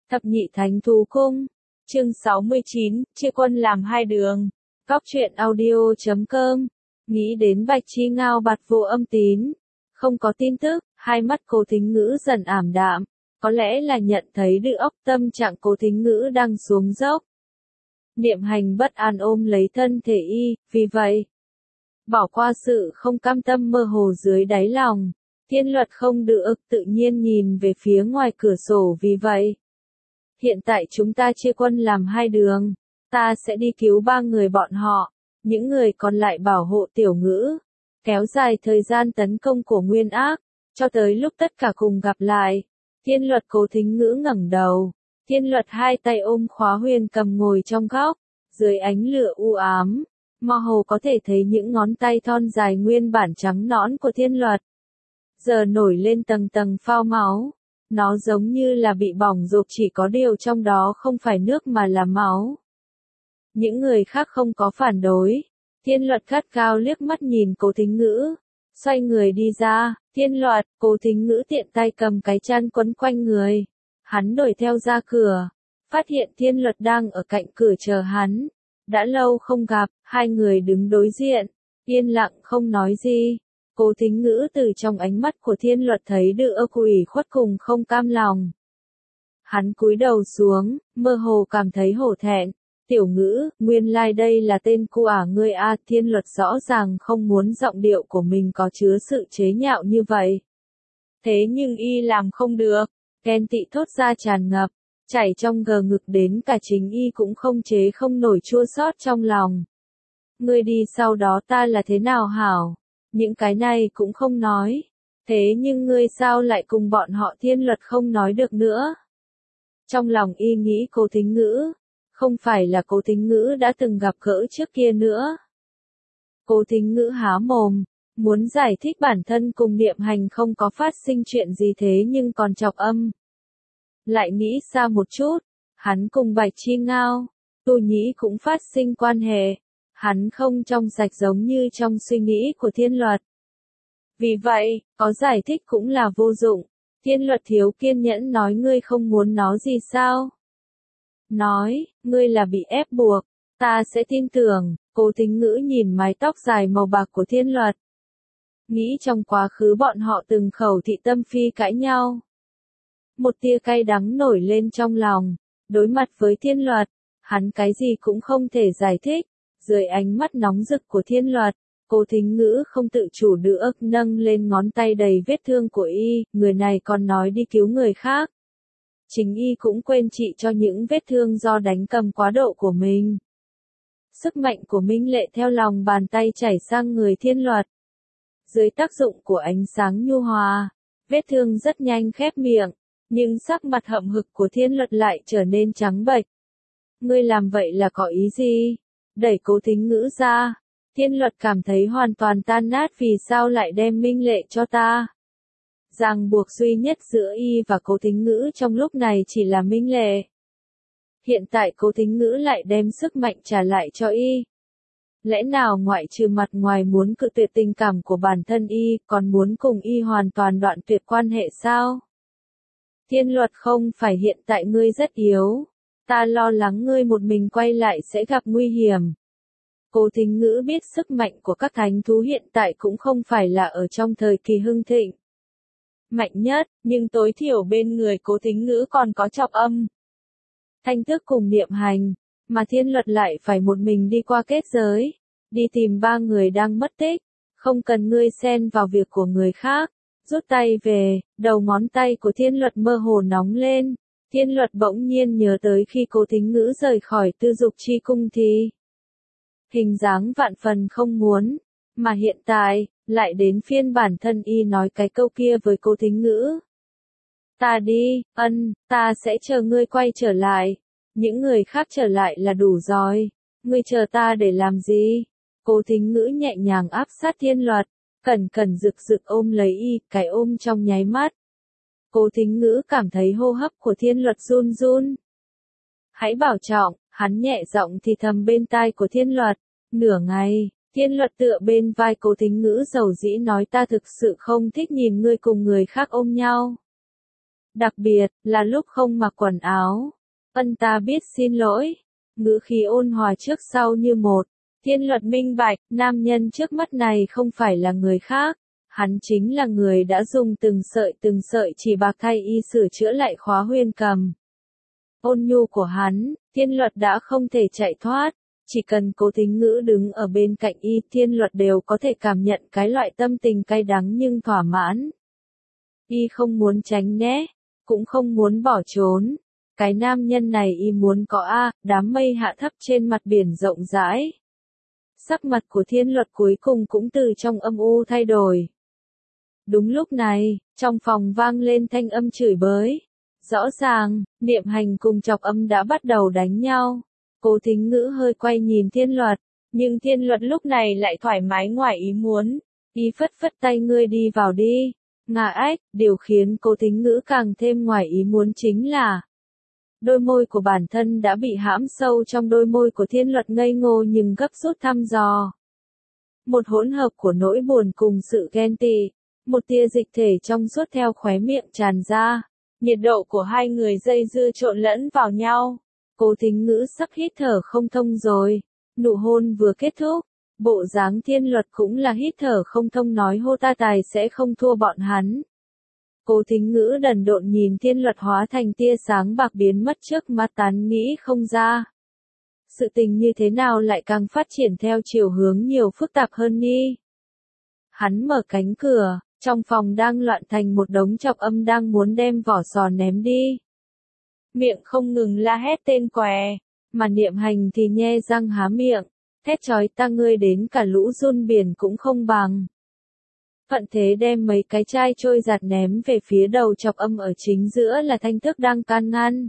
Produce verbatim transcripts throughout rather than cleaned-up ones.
Thập nhị thánh thú cung. Chương sáu mươi chín, chia quân làm hai đường. Góc truyện audio chấm com. Nghĩ đến Bạch Chi Ngao bạt vô âm tín. Không có tin tức, hai mắt Cố Thính Ngữ dần ảm đạm. Có lẽ là nhận thấy được óc tâm trạng Cố Thính Ngữ đang xuống dốc. Niệm Hành bất an ôm lấy thân thể y, vì vậy, bỏ qua sự không cam tâm mơ hồ dưới đáy lòng. Thiên Luật không được tự nhiên nhìn về phía ngoài cửa sổ, vì vậy. Hiện tại chúng ta chia quân làm hai đường. Ta sẽ đi cứu ba người bọn họ. Những người còn lại bảo hộ Tiểu Ngữ. Kéo dài thời gian tấn công của Nguyên Ác. Cho tới lúc tất cả cùng gặp lại. Thiên Luật Cố Thính Ngữ ngẩng đầu. Thiên Luật hai tay ôm khóa huyền cầm ngồi trong góc. Dưới ánh lửa u ám. Mơ hồ có thể thấy những ngón tay thon dài nguyên bản trắng nõn của Thiên Luật. Giờ nổi lên tầng tầng phao máu. Nó giống như là bị bỏng rộp, chỉ có điều trong đó không phải nước mà là máu. Những người khác không có phản đối. Thiên Luật gắt gao liếc mắt nhìn Cố Thính Ngữ. Xoay người đi ra. Thiên Luật, Cố Thính Ngữ tiện tay cầm cái chăn quấn quanh người. Hắn đuổi theo ra cửa. Phát hiện Thiên Luật đang ở cạnh cửa chờ hắn. Đã lâu không gặp, hai người đứng đối diện. Yên lặng không nói gì. Cố Thính Ngữ từ trong ánh mắt của Thiên Luật thấy được ủy khuất cùng không cam lòng. Hắn cúi đầu xuống, mơ hồ cảm thấy hổ thẹn. Tiểu Ngữ, nguyên lai like đây là tên của ả ngươi a. Thiên Luật rõ ràng không muốn giọng điệu của mình có chứa sự chế nhạo như vậy. Thế nhưng y làm không được. Ghen tị thốt ra tràn ngập, chảy trong gờ ngực, đến cả chính y cũng không chế không nổi chua xót trong lòng. Ngươi đi sau đó ta là thế nào hảo? Những cái này cũng không nói. Thế nhưng ngươi sao lại cùng bọn họ? Thiên Luật không nói được nữa. Trong lòng y nghĩ Cố Thính Ngữ. Không phải là Cố Thính Ngữ đã từng gặp gỡ trước kia nữa. Cố Thính Ngữ há mồm. Muốn giải thích bản thân cùng Niệm Hành không có phát sinh chuyện gì, thế nhưng còn chọc âm. Lại nghĩ xa một chút. Hắn cùng Bạch Chi Ngao, Tu Nhĩ cũng phát sinh quan hệ. Hắn không trong sạch giống như trong suy nghĩ của Thiên Luật. Vì vậy, có giải thích cũng là vô dụng. Thiên Luật thiếu kiên nhẫn nói, ngươi không muốn nó gì sao? Nói, ngươi là bị ép buộc. Ta sẽ tin tưởng. Cố Thính Ngữ nhìn mái tóc dài màu bạc của Thiên Luật. Nghĩ trong quá khứ bọn họ từng khẩu thị tâm phi cãi nhau. Một tia cay đắng nổi lên trong lòng. Đối mặt với Thiên Luật, hắn cái gì cũng không thể giải thích. Dưới ánh mắt nóng rực của Thiên Luật, Cố Thính Ngữ không tự chủ được nâng lên ngón tay đầy vết thương của y. Người này còn nói đi cứu người khác. Chính y cũng quên trị cho những vết thương do đánh cầm quá độ của mình. Sức mạnh của minh lệ theo lòng bàn tay chảy sang người Thiên Luật. Dưới tác dụng của ánh sáng nhu hòa, vết thương rất nhanh khép miệng, nhưng sắc mặt hậm hực của Thiên Luật lại trở nên trắng bệch. Ngươi làm vậy là có ý gì? Đẩy Cố Thính Ngữ ra. Thiên Luật cảm thấy hoàn toàn tan nát, vì sao lại đem minh lệ cho ta? Ràng buộc duy nhất giữa y và Cố Thính Ngữ trong lúc này chỉ là minh lệ. Hiện tại Cố Thính Ngữ lại đem sức mạnh trả lại cho y. Lẽ nào ngoại trừ mặt ngoài muốn cự tuyệt tình cảm của bản thân y, còn muốn cùng y hoàn toàn đoạn tuyệt quan hệ sao? Thiên Luật, không phải hiện tại ngươi rất yếu. Ta lo lắng ngươi một mình quay lại sẽ gặp nguy hiểm. Cố Thính Ngữ biết sức mạnh của các thánh thú hiện tại cũng không phải là ở trong thời kỳ hưng thịnh. Mạnh nhất, nhưng tối thiểu bên người Cố Thính Ngữ còn có Trọng Âm, Thanh Tước cùng Niệm Hành, mà Thiên Luật lại phải một mình đi qua kết giới, đi tìm ba người đang mất tích. Không cần ngươi xen vào việc của người khác. Rút tay về, đầu ngón tay của Thiên Luật mơ hồ nóng lên. Thiên Luật bỗng nhiên nhớ tới khi Cố Thính Ngữ rời khỏi Tư Dục Chi Cung thì hình dáng vạn phần không muốn, mà hiện tại, lại đến phiên bản thân y nói cái câu kia với Cố Thính Ngữ. Ta đi, ân, ta sẽ chờ ngươi quay trở lại. Những người khác trở lại là đủ rồi. Ngươi chờ ta để làm gì? Cố Thính Ngữ nhẹ nhàng áp sát Thiên Luật, cẩn cẩn rực rực ôm lấy y, cái ôm trong nháy mắt. Cố Thính Ngữ cảm thấy hô hấp của Thiên Luật run run. Hãy bảo trọng, hắn nhẹ giọng thì thầm bên tai của Thiên Luật. Nửa ngày, Thiên Luật tựa bên vai Cố Thính Ngữ dầu dĩ nói, ta thực sự không thích nhìn ngươi cùng người khác ôm nhau. Đặc biệt, là lúc không mặc quần áo. Ân ta biết xin lỗi. Ngữ khí ôn hòa trước sau như một. Thiên Luật minh bạch, nam nhân trước mắt này không phải là người khác. Hắn chính là người đã dùng từng sợi từng sợi chỉ bạc thay y sửa chữa lại khóa huyên cầm. Ôn nhu của hắn, Thiên Luật đã không thể chạy thoát. Chỉ cần Cố Thính Ngữ đứng ở bên cạnh y, Thiên Luật đều có thể cảm nhận cái loại tâm tình cay đắng nhưng thỏa mãn. Y không muốn tránh né, cũng không muốn bỏ trốn. Cái nam nhân này y muốn có a, đám mây hạ thấp trên mặt biển rộng rãi. Sắc mặt của Thiên Luật cuối cùng cũng từ trong âm u thay đổi. Đúng lúc này, trong phòng vang lên thanh âm chửi bới. Rõ ràng, Niệm Hành cùng Chọc Âm đã bắt đầu đánh nhau. Cố Thính Ngữ hơi quay nhìn Thiên Luật, nhưng Thiên Luật lúc này lại thoải mái ngoài ý muốn. Y phất phất tay, ngươi đi vào đi. Ngà ách, điều khiến Cố Thính Ngữ càng thêm ngoài ý muốn chính là đôi môi của bản thân đã bị hãm sâu trong đôi môi của Thiên Luật, ngây ngô nhưng gấp rút thăm dò. Một hỗn hợp của nỗi buồn cùng sự ghen tị, một tia dịch thể trong suốt theo khóe miệng tràn ra. Nhiệt độ của hai người dây dưa trộn lẫn vào nhau. Cố Thính Ngữ sắp hít thở không thông rồi. Nụ hôn vừa kết thúc, bộ dáng Thiên Luật cũng là hít thở không thông, nói hô ta tài sẽ không thua bọn hắn. Cố Thính Ngữ đần độn nhìn Thiên Luật hóa thành tia sáng bạc biến mất trước mắt, tán nghĩ không ra. Sự tình như thế nào lại càng phát triển theo chiều hướng nhiều phức tạp hơn đi. Hắn mở cánh cửa, trong phòng đang loạn thành một đống, Chọc Âm đang muốn đem vỏ sò ném đi. Miệng không ngừng la hét tên què, mà Niệm Hành thì nhe răng há miệng, thét chói ta, ngươi đến cả lũ run biển cũng không bằng. Thuận thế đem mấy cái chai trôi giạt ném về phía đầu Chọc Âm, ở chính giữa là Thanh Thức đang can ngăn.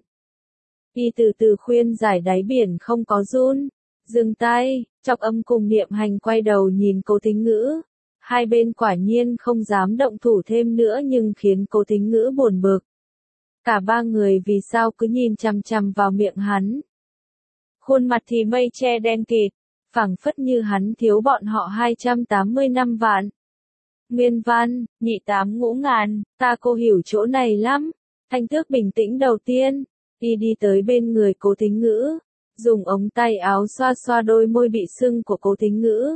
Y từ từ khuyên giải đáy biển không có run. Dừng tay, Chọc Âm cùng Niệm Hành quay đầu nhìn Cố Thính Ngữ. Hai bên quả nhiên không dám động thủ thêm nữa, nhưng khiến Cố Thính Ngữ buồn bực. Cả ba người vì sao cứ nhìn chằm chằm vào miệng hắn. Khuôn mặt thì mây che đen kịt, phảng phất như hắn thiếu bọn họ hai trăm tám mươi năm vạn. Nguyên văn, nhị tám ngũ ngàn, ta cô hiểu chỗ này lắm. Thanh Tước bình tĩnh đầu tiên, y đi tới bên người Cố Thính Ngữ, dùng ống tay áo xoa xoa đôi môi bị sưng của Cố Thính Ngữ.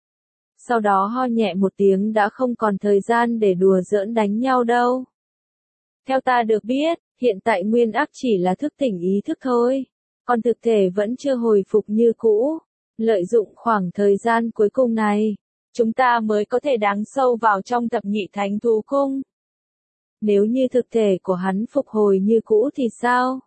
Sau đó ho nhẹ một tiếng, đã không còn thời gian để đùa giỡn đánh nhau đâu. Theo ta được biết, hiện tại Nguyên Ác chỉ là thức tỉnh ý thức thôi, còn thực thể vẫn chưa hồi phục như cũ. Lợi dụng khoảng thời gian cuối cùng này, chúng ta mới có thể đáng sâu vào trong thập nhị thánh thú cung. Nếu như thực thể của hắn phục hồi như cũ thì sao?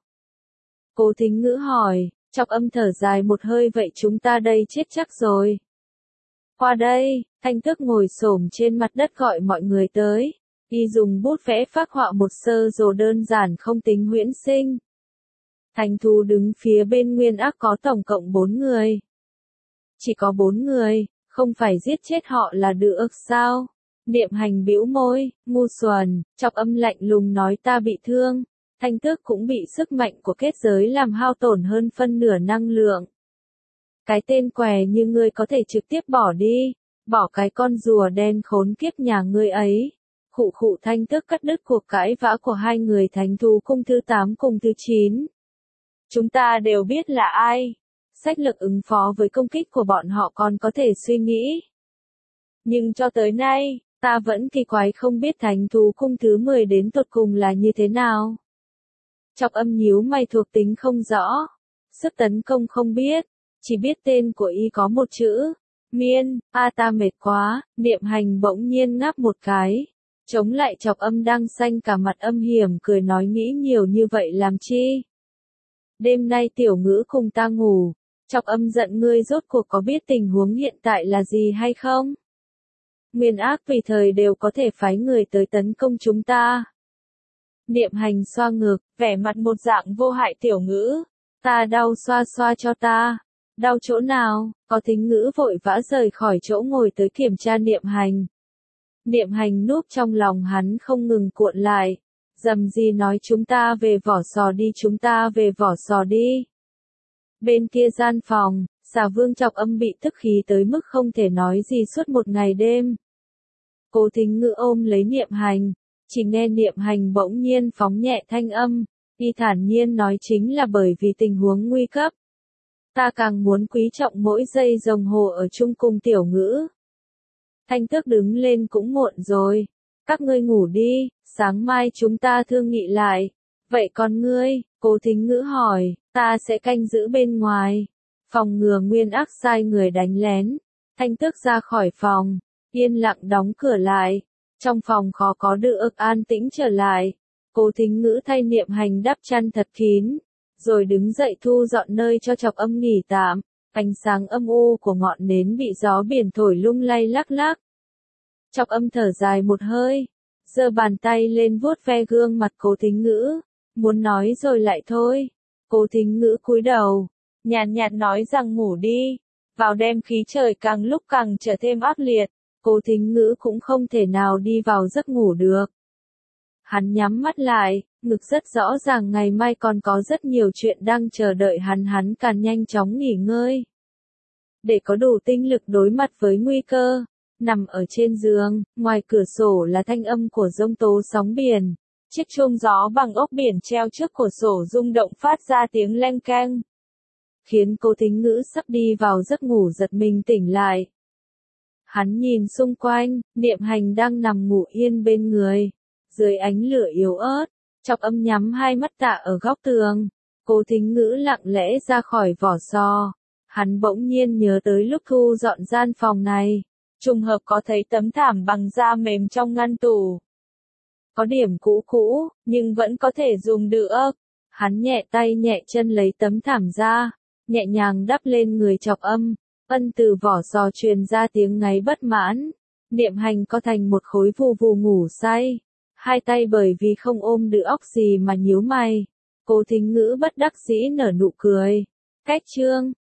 Cố Thính Ngữ hỏi. Chọc Âm thở dài một hơi, vậy chúng ta đây chết chắc rồi. Qua đây, Thanh Thức ngồi xổm trên mặt đất gọi mọi người tới. Y dùng bút vẽ phác họa một sơ đồ đơn giản không tính huyễn sinh. Thánh thú đứng phía bên Nguyên Ác có tổng cộng bốn người. Chỉ có bốn người, không phải giết chết họ là được sao? Niệm Hành bĩu môi, ngu xuẩn. Chọc Âm lạnh lùng nói ta bị thương. Thanh Tước cũng bị sức mạnh của kết giới làm hao tổn hơn phân nửa năng lượng. Cái tên què như ngươi có thể trực tiếp bỏ đi, bỏ cái con rùa đen khốn kiếp nhà ngươi ấy. Khụ khụ. Thanh Tước cắt đứt cuộc cãi vã của hai người thánh thú cung thứ tám cùng thứ chín. Chúng ta đều biết là ai. Sách lược ứng phó với công kích của bọn họ còn có thể suy nghĩ. Nhưng cho tới nay, ta vẫn kỳ quái không biết thánh thú cung thứ mười đến tột cùng là như thế nào. Chọc Âm nhíu mày, thuộc tính không rõ, sức tấn công không biết, chỉ biết tên của y có một chữ, miên. A ta mệt quá. Niệm Hành bỗng nhiên ngáp một cái, chống lại Chọc Âm đang xanh cả mặt, âm hiểm cười nói nghĩ nhiều như vậy làm chi. Đêm nay Tiểu Ngữ cùng ta ngủ. Chọc Âm giận ngươi rốt cuộc có biết tình huống hiện tại là gì hay không? Nguyên Ác tùy thời đều có thể phái người tới tấn công chúng ta. Niệm Hành xoa ngực, vẻ mặt một dạng vô hại. Tiểu Ngữ, ta đau, xoa xoa cho ta. Đau chỗ nào? Có Thính Ngữ vội vã rời khỏi chỗ ngồi tới kiểm tra Niệm Hành. Niệm Hành núp trong lòng hắn không ngừng cuộn lại. Dầm gì nói chúng ta về vỏ sò đi, chúng ta về vỏ sò đi. Bên kia gian phòng, Xà Vương Chọc Âm bị tức khí tới mức không thể nói gì suốt một ngày đêm. Cố Thính Ngữ ôm lấy Niệm Hành, Chỉ nghe Niệm Hành bỗng nhiên phóng nhẹ thanh âm, y thản nhiên nói chính là bởi vì tình huống nguy cấp. Ta càng muốn quý trọng mỗi giây đồng hồ ở chung cùng Tiểu Ngữ. Thanh Tước đứng lên cũng muộn rồi. Các ngươi ngủ đi, sáng mai chúng ta thương nghị lại. Vậy còn ngươi, Cố Thính Ngữ hỏi, ta sẽ canh giữ bên ngoài. Phòng ngừa Nguyên Ác sai người đánh lén. Thanh Tước ra khỏi phòng, yên lặng đóng cửa lại. Trong phòng khó có được an tĩnh trở lại. Cố Thính Ngữ thay Niệm Hành đắp chăn thật kín, rồi đứng dậy thu dọn nơi cho Chọc Âm nghỉ tạm. Ánh sáng âm u của ngọn nến bị gió biển thổi lung lay lắc lắc. Chọc Âm thở dài một hơi, giơ bàn tay lên vuốt ve gương mặt Cố Thính Ngữ, muốn nói rồi lại thôi. Cố Thính Ngữ cúi đầu, nhàn nhạt nói rằng ngủ đi. Vào đêm khí trời càng lúc càng trở thêm ác liệt, Cố Thính Ngữ cũng không thể nào đi vào giấc ngủ được. Hắn nhắm mắt lại, ngực rất rõ ràng ngày mai còn có rất nhiều chuyện đang chờ đợi hắn, hắn càng nhanh chóng nghỉ ngơi. Để có đủ tinh lực đối mặt với nguy cơ, nằm ở trên giường, ngoài cửa sổ là thanh âm của giông tố sóng biển. Chiếc chuông gió bằng ốc biển treo trước cửa sổ rung động phát ra tiếng leng keng, khiến Cố Thính Ngữ sắp đi vào giấc ngủ giật mình tỉnh lại. Hắn nhìn xung quanh, Niệm Hành đang nằm ngủ yên bên người. Dưới ánh lửa yếu ớt, Chọc Âm nhắm hai mắt tạ ở góc tường. Cố Thính Ngữ lặng lẽ ra khỏi vỏ sò. Hắn bỗng nhiên nhớ tới lúc thu dọn gian phòng này. Trùng hợp có thấy tấm thảm bằng da mềm trong ngăn tủ. Có điểm cũ cũ, nhưng vẫn có thể dùng được. Hắn nhẹ tay nhẹ chân lấy tấm thảm ra, nhẹ nhàng đắp lên người Chọc Âm. Ân từ vỏ sò truyền ra tiếng ngáy bất mãn. Niệm Hành co thành một khối vù vù ngủ say. Hai tay bởi vì không ôm được óc gì mà nhíu mày. Cố Thính Ngữ bất đắc dĩ nở nụ cười. Cách chương